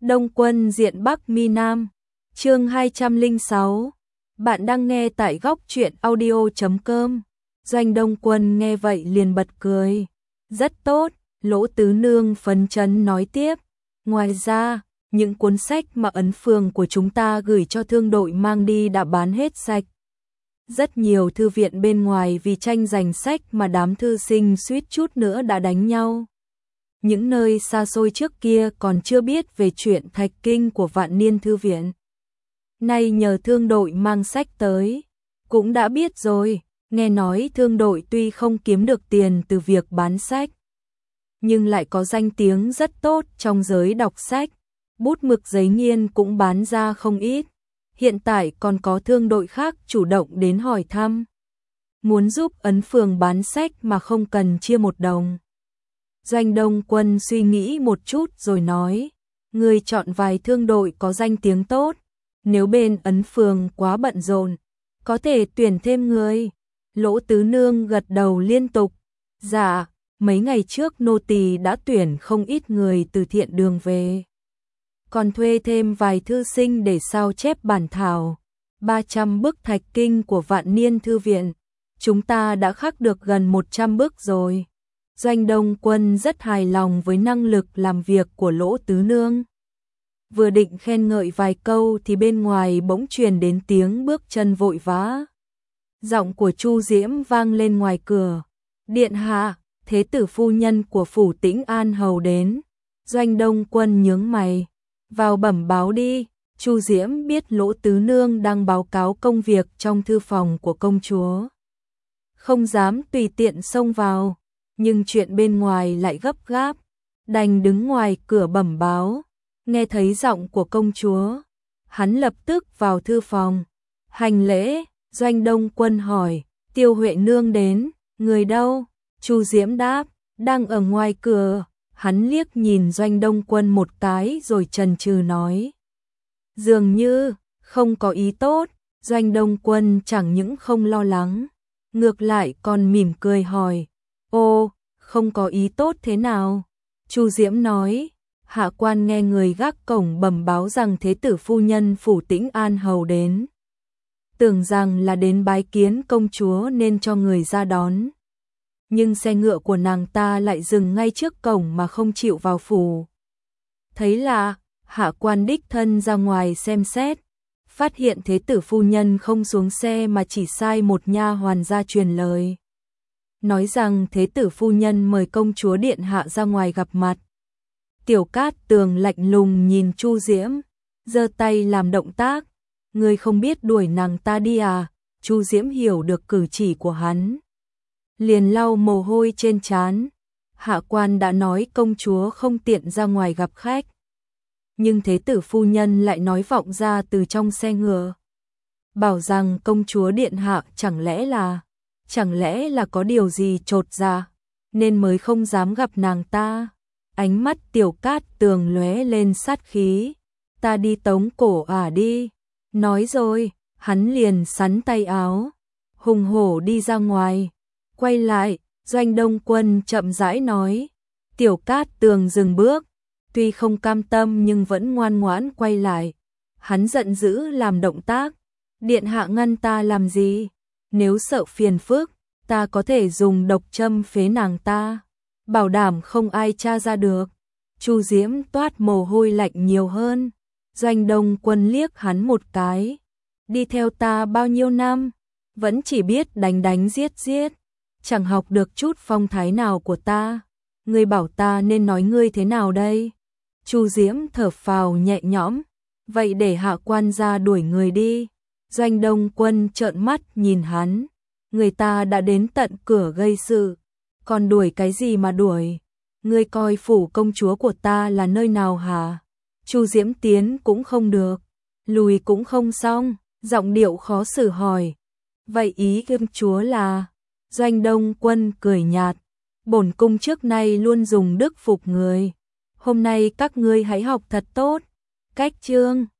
Đông quân diện Bắc mi Nam. Chương 206. Bạn đang nghe tại góc truyện audio.com. Doanh Đông Quân nghe vậy liền bật cười. Rất tốt, Lỗ Tứ Nương phấn chấn nói tiếp. Ngoài ra, những cuốn sách mà ấn phường của chúng ta gửi cho thương đội mang đi đã bán hết sạch. Rất nhiều thư viện bên ngoài vì tranh giành sách mà đám thư sinh suýt chút nữa đã đánh nhau. Những nơi xa xôi trước kia còn chưa biết về chuyện thạch kinh của Vạn Niên Thư Viện. Nay nhờ thương đội mang sách tới, cũng đã biết rồi. Nghe nói thương đội tuy không kiếm được tiền từ việc bán sách, nhưng lại có danh tiếng rất tốt trong giới đọc sách. Bút mực giấy nghiên cũng bán ra không ít. Hiện tại còn có thương đội khác chủ động đến hỏi thăm, muốn giúp ấn phường bán sách mà không cần chia một đồng. Doanh Đông Quân suy nghĩ một chút rồi nói, người chọn vài thương đội có danh tiếng tốt, nếu bên ấn phường quá bận rộn, có thể tuyển thêm người. Lỗ Tứ Nương gật đầu liên tục, dạ, mấy ngày trước nô tỳ đã tuyển không ít người từ thiện đường về. Còn thuê thêm vài thư sinh để sao chép bản thảo, 300 bức thạch kinh của Vạn Niên Thư Viện, chúng ta đã khắc được gần 100 bức rồi. Doanh Đông Quân rất hài lòng với năng lực làm việc của Lỗ Tứ Nương. Vừa định khen ngợi vài câu thì bên ngoài bỗng truyền đến tiếng bước chân vội vã. Giọng của Chu Diễm vang lên ngoài cửa. Điện hạ, thế tử phu nhân của phủ Tĩnh An hầu đến. Doanh Đông Quân nhướng mày. Vào bẩm báo đi. Chu Diễm biết Lỗ Tứ Nương đang báo cáo công việc trong thư phòng của công chúa, không dám tùy tiện xông vào, nhưng chuyện bên ngoài lại gấp gáp, đành đứng ngoài cửa bẩm báo. Nghe thấy giọng của công chúa, hắn lập tức vào thư phòng. Hành lễ. Doanh Đông Quân hỏi, Tiêu Huệ Nương đến, người đâu? Chu Diễm đáp, đang ở ngoài cửa. Hắn liếc nhìn Doanh Đông Quân một cái rồi chần chừ nói, dường như không có ý tốt. Doanh Đông Quân chẳng những không lo lắng, ngược lại còn mỉm cười hỏi, ô, không có ý tốt thế nào? Chu Diễm nói, hạ quan nghe người gác cổng bẩm báo rằng thế tử phu nhân phủ Tĩnh An hầu đến, tưởng rằng là đến bái kiến công chúa nên cho người ra đón, nhưng xe ngựa của nàng ta lại dừng ngay trước cổng mà không chịu vào phủ. Thấy lạ, hạ quan đích thân ra ngoài xem xét, phát hiện thế tử phu nhân không xuống xe mà chỉ sai một nha hoàn ra truyền lời, nói rằng thế tử phu nhân mời công chúa điện hạ ra ngoài gặp mặt. Tiểu Cát Tường lạnh lùng nhìn Chu Diễm, giơ tay làm động tác, ngươi không biết đuổi nàng ta đi à? Chu Diễm hiểu được cử chỉ của hắn, liền lau mồ hôi trên trán. Hạ quan đã nói công chúa không tiện ra ngoài gặp khách, nhưng thế tử phu nhân lại nói vọng ra từ trong xe ngựa, bảo rằng công chúa điện hạ chẳng lẽ là có điều gì chột dạ, nên mới không dám gặp nàng ta. Ánh mắt Tiểu Cát Tường lóe lên sát khí, ta đi tống cổ ả đi. Nói rồi, hắn liền xắn tay áo, hùng hổ đi ra ngoài. Quay lại, Doanh Đông Quân chậm rãi nói. Tiểu Cát Tường dừng bước, tuy không cam tâm nhưng vẫn ngoan ngoãn quay lại. Hắn giận dữ làm động tác, điện hạ ngăn ta làm gì? Nếu sợ phiền phức, ta có thể dùng độc châm phế nàng ta, bảo đảm không ai tra ra được. Chu Diễm toát mồ hôi lạnh nhiều hơn. Doanh Đông Quân liếc hắn một cái, đi theo ta bao nhiêu năm, vẫn chỉ biết đánh giết, chẳng học được chút phong thái nào của ta. Ngươi bảo ta nên nói ngươi thế nào đây? Chu Diễm thở phào nhẹ nhõm, vậy để hạ quan ra đuổi người đi. Doanh Đông Quân trợn mắt nhìn hắn, người ta đã đến tận cửa gây sự, còn đuổi cái gì mà đuổi? Ngươi coi phủ công chúa của ta là nơi nào hả? Chu Diễm tiến cũng không được, lùi cũng không xong, giọng điệu khó xử hỏi, vậy ý công chúa là? Doanh Đông Quân cười nhạt, bổn cung trước nay luôn dùng đức phục người, hôm nay các ngươi hãy học thật tốt. Cách chương